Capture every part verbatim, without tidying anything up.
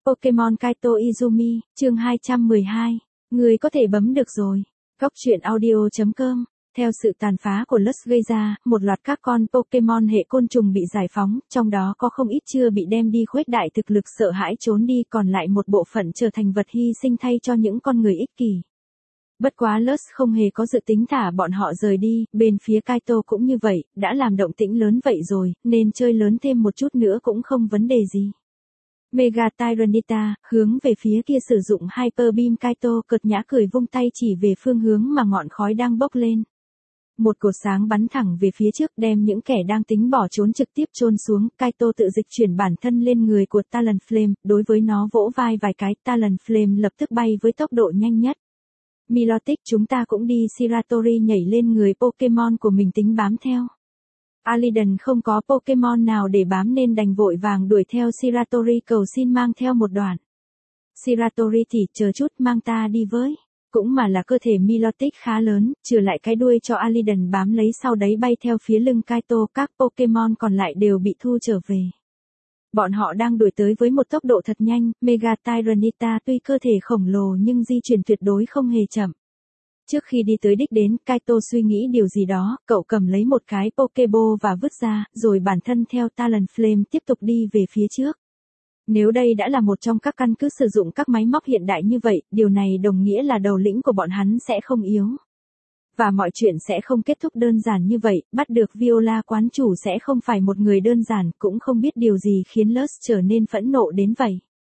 Pokemon Kaito Izumi, chương hai trăm mười hai. Người có thể bấm được rồi. Góc truyện audio chấm com. Theo sự tàn phá của Lust gây ra, một loạt các con Pokemon hệ côn trùng bị giải phóng, trong đó có không ít chưa bị đem đi khuếch đại thực lực sợ hãi trốn đi, còn lại một bộ phận trở thành vật hy sinh thay cho những con người ích kỷ. Bất quá Lust không hề có dự tính thả bọn họ rời đi, bên phía Kaito cũng như vậy, đã làm động tĩnh lớn vậy rồi, nên chơi lớn thêm một chút nữa cũng không vấn đề gì. Mega Tyranitar, hướng về phía kia sử dụng Hyper Beam Kaito cợt nhã cười vung tay chỉ về phương hướng mà ngọn khói đang bốc lên. Một cột sáng bắn thẳng về phía trước đem những kẻ đang tính bỏ trốn trực tiếp chôn xuống, Kaito tự dịch chuyển bản thân lên người của Talonflame, đối với nó vỗ vai vài cái, Talonflame lập tức bay với tốc độ nhanh nhất. Milotic chúng ta cũng đi, Shiratori nhảy lên người Pokemon của mình tính bám theo. Aliden không có Pokemon nào để bám nên đành vội vàng đuổi theo Shiratori cầu xin mang theo một đoạn. Shiratori thì chờ chút mang ta đi với. Cũng mà là cơ thể Milotic khá lớn, trừ lại cái đuôi cho Aliden bám lấy sau đấy bay theo phía lưng Kaito, các Pokemon còn lại đều bị thu trở về. Bọn họ đang đuổi tới với một tốc độ thật nhanh, Mega Tyranitar tuy cơ thể khổng lồ nhưng di chuyển tuyệt đối không hề chậm. Trước khi đi tới đích đến, Kaito suy nghĩ điều gì đó, cậu cầm lấy một cái Pokeball và vứt ra, rồi bản thân theo Talonflame tiếp tục đi về phía trước. Nếu đây đã là một trong các căn cứ sử dụng các máy móc hiện đại như vậy, điều này đồng nghĩa là đầu lĩnh của bọn hắn sẽ không yếu. Và mọi chuyện sẽ không kết thúc đơn giản như vậy, bắt được Viola quán chủ sẽ không phải một người đơn giản, cũng không biết điều gì khiến Lust trở nên phẫn nộ đến vậy.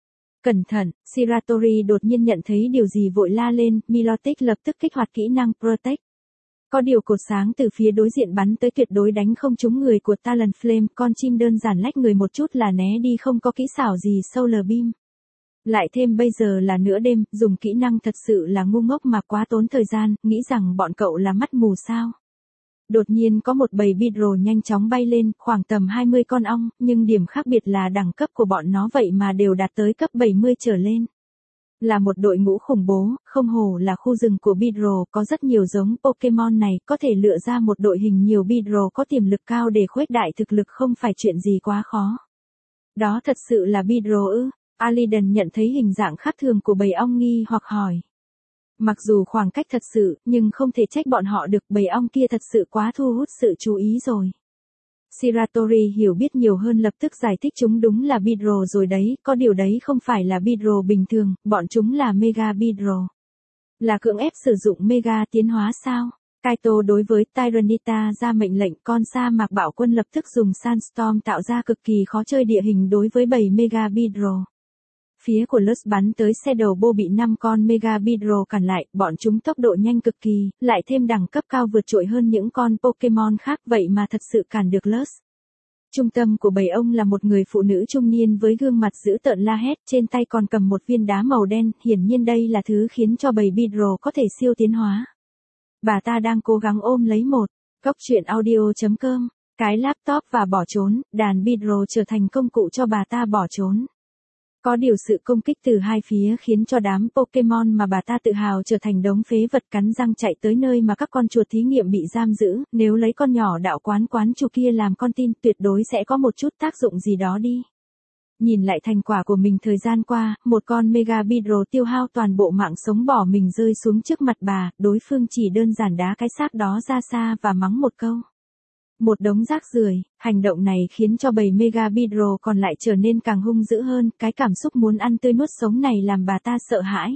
Cẩn thận, Shiratori đột nhiên nhận thấy điều gì vội la lên, Milotic lập tức kích hoạt kỹ năng Protect. Có điều cột sáng từ phía đối diện bắn tới tuyệt đối đánh không trúng người của Talonflame, con chim đơn giản lách người một chút là né đi, không có kỹ xảo gì Solar Beam. Lại thêm bây giờ là nửa đêm, dùng kỹ năng thật sự là ngu ngốc mà quá tốn thời gian, nghĩ rằng bọn cậu là mắt mù sao. Đột nhiên có một bầy Beedrill nhanh chóng bay lên, khoảng tầm hai mươi con ong, nhưng điểm khác biệt là đẳng cấp của bọn nó vậy mà đều đạt tới cấp bảy mươi trở lên. Là một đội ngũ khủng bố, không hổ là khu rừng của Beedrill, có rất nhiều giống Pokemon này, có thể lựa ra một đội hình nhiều Beedrill có tiềm lực cao để khuếch đại thực lực không phải chuyện gì quá khó. Đó thật sự là Beedrill ư? Aliden nhận thấy hình dạng khác thường của bầy ong nghi hoặc hỏi. Mặc dù khoảng cách thật sự, nhưng không thể trách bọn họ được, bầy ong kia thật sự quá thu hút sự chú ý rồi. Shiratori hiểu biết nhiều hơn lập tức giải thích chúng đúng là Beedrill rồi đấy, có điều đấy không phải là Beedrill bình thường, bọn chúng là Mega Beedrill. Là cưỡng ép sử dụng Mega tiến hóa sao? Kaito đối với Tyranitar ra mệnh lệnh, con sa mạc bạo quân lập tức dùng Sandstorm tạo ra cực kỳ khó chơi địa hình đối với bầy Mega Beedrill. Phía của Lust bắn tới Shadow Ball bị năm con Mega Beedrill cản lại, bọn chúng tốc độ nhanh cực kỳ, lại thêm đẳng cấp cao vượt trội hơn những con Pokemon khác, vậy mà thật sự cản được Lust. Trung tâm của bầy ông là một người phụ nữ trung niên với gương mặt dữ tợn la hét, trên tay còn cầm một viên đá màu đen, hiển nhiên đây là thứ khiến cho bầy Beedrill có thể siêu tiến hóa. Bà ta đang cố gắng ôm lấy một góc truyện audio chấm com, cái laptop và bỏ trốn, đàn Beedrill trở thành công cụ cho bà ta bỏ trốn. Có điều sự công kích từ hai phía khiến cho đám Pokemon mà bà ta tự hào trở thành đống phế vật, cắn răng chạy tới nơi mà các con chuột thí nghiệm bị giam giữ, nếu lấy con nhỏ đạo quán quán chủ kia làm con tin tuyệt đối sẽ có một chút tác dụng gì đó đi. Nhìn lại thành quả của mình thời gian qua, một con Mega Beedrill tiêu hao toàn bộ mạng sống bỏ mình rơi xuống trước mặt bà, đối phương chỉ đơn giản đá cái xác đó ra xa và mắng một câu. Một đống rác rưởi, hành động này khiến cho bầy Mega Beedrill còn lại trở nên càng hung dữ hơn, cái cảm xúc muốn ăn tươi nuốt sống này làm bà ta sợ hãi.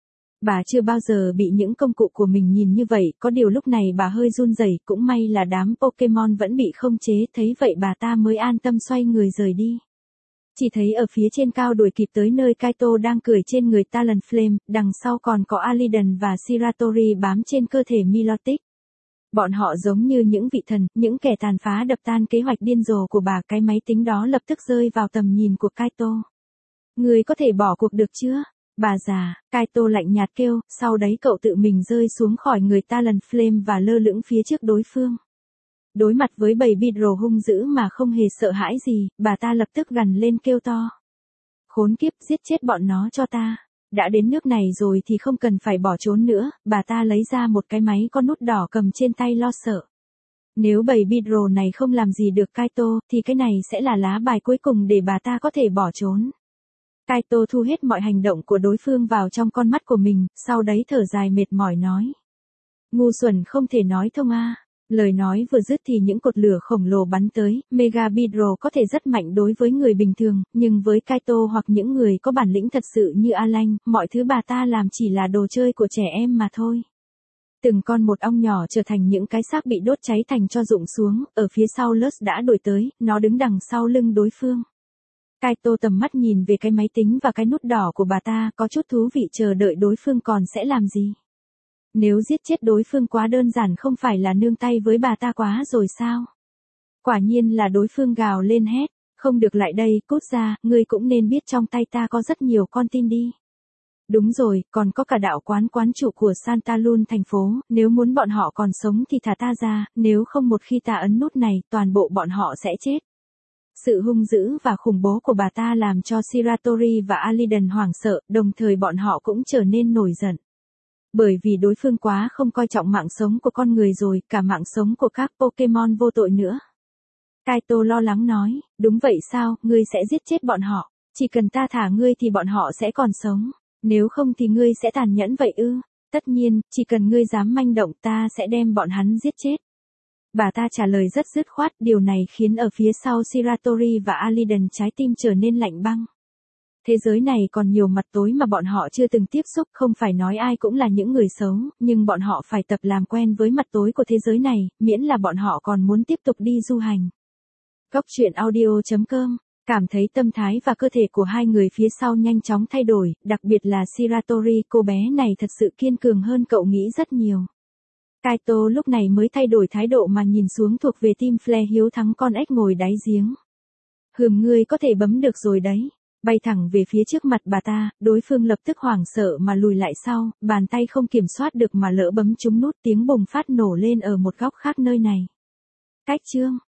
Bà chưa bao giờ bị những công cụ của mình nhìn như vậy, có điều lúc này bà hơi run rẩy, cũng may là đám Pokemon vẫn bị không chế, thấy vậy bà ta mới an tâm xoay người rời đi. Chỉ thấy ở phía trên cao đuổi kịp tới nơi Kaito đang cười trên người Talonflame, đằng sau còn có Aliden và Shiratori bám trên cơ thể Milotic. Bọn họ giống như những vị thần, những kẻ tàn phá đập tan kế hoạch điên rồ của bà, cái máy tính đó lập tức rơi vào tầm nhìn của Kaito. Người có thể bỏ cuộc được chưa? Bà già, Kaito lạnh nhạt kêu, sau đấy cậu tự mình rơi xuống khỏi người Talonflame và lơ lửng phía trước đối phương. Đối mặt với bầy Beedrill hung dữ mà không hề sợ hãi gì, bà ta lập tức gằn lên kêu to. Khốn kiếp, giết chết bọn nó cho ta. Đã đến nước này rồi thì không cần phải bỏ trốn nữa, bà ta lấy ra một cái máy có nút đỏ cầm trên tay lo sợ. Nếu bầy Beedrill này không làm gì được Kaito, thì cái này sẽ là lá bài cuối cùng để bà ta có thể bỏ trốn. Kaito thu hết mọi hành động của đối phương vào trong con mắt của mình, sau đấy thở dài mệt mỏi nói. Ngu xuẩn không thể nói thông a. Lời nói vừa dứt thì những cột lửa khổng lồ bắn tới, Mega Bidro có thể rất mạnh đối với người bình thường, nhưng với Kaito hoặc những người có bản lĩnh thật sự như Alan, mọi thứ bà ta làm chỉ là đồ chơi của trẻ em mà thôi. Từng con một ong nhỏ trở thành những cái xác bị đốt cháy thành tro rụng xuống, ở phía sau Lutz đã đuổi tới, nó đứng đằng sau lưng đối phương. Kaito tầm mắt nhìn về cái máy tính và cái nút đỏ của bà ta, có chút thú vị chờ đợi đối phương còn sẽ làm gì. Nếu giết chết đối phương quá đơn giản không phải là nương tay với bà ta quá rồi sao? Quả nhiên là đối phương gào lên hét, không được lại đây, cút ra, ngươi cũng nên biết trong tay ta có rất nhiều con tin đi. Đúng rồi, còn có cả đạo quán quán chủ của Santa Lun thành phố, nếu muốn bọn họ còn sống thì thả ta ra, nếu không một khi ta ấn nút này, toàn bộ bọn họ sẽ chết. Sự hung dữ và khủng bố của bà ta làm cho Shiratori và Aliden hoảng sợ, đồng thời bọn họ cũng trở nên nổi giận. Bởi vì đối phương quá không coi trọng mạng sống của con người rồi, cả mạng sống của các Pokemon vô tội nữa. Kaito lo lắng nói, đúng vậy sao, ngươi sẽ giết chết bọn họ, chỉ cần ta thả ngươi thì bọn họ sẽ còn sống, nếu không thì ngươi sẽ tàn nhẫn vậy ư, tất nhiên, chỉ cần ngươi dám manh động ta sẽ đem bọn hắn giết chết. Bà ta trả lời rất dứt khoát, điều này khiến ở phía sau Shiratori và Aliden trái tim trở nên lạnh băng. Thế giới này còn nhiều mặt tối mà bọn họ chưa từng tiếp xúc, không phải nói ai cũng là những người xấu, nhưng bọn họ phải tập làm quen với mặt tối của thế giới này, miễn là bọn họ còn muốn tiếp tục đi du hành. Góc truyện audio chấm com, cảm thấy tâm thái và cơ thể của hai người phía sau nhanh chóng thay đổi, đặc biệt là Shiratori, cô bé này thật sự kiên cường hơn cậu nghĩ rất nhiều. Kaito lúc này mới thay đổi thái độ mà nhìn xuống thuộc về team Flare hiếu thắng con ếch ngồi đáy giếng. Hừm, ngươi có thể bấm được rồi đấy. Bay thẳng về phía trước mặt bà ta, đối phương lập tức hoảng sợ mà lùi lại sau, bàn tay không kiểm soát được mà lỡ bấm trúng nút, tiếng bùng phát nổ lên ở một góc khác nơi này. Cách chương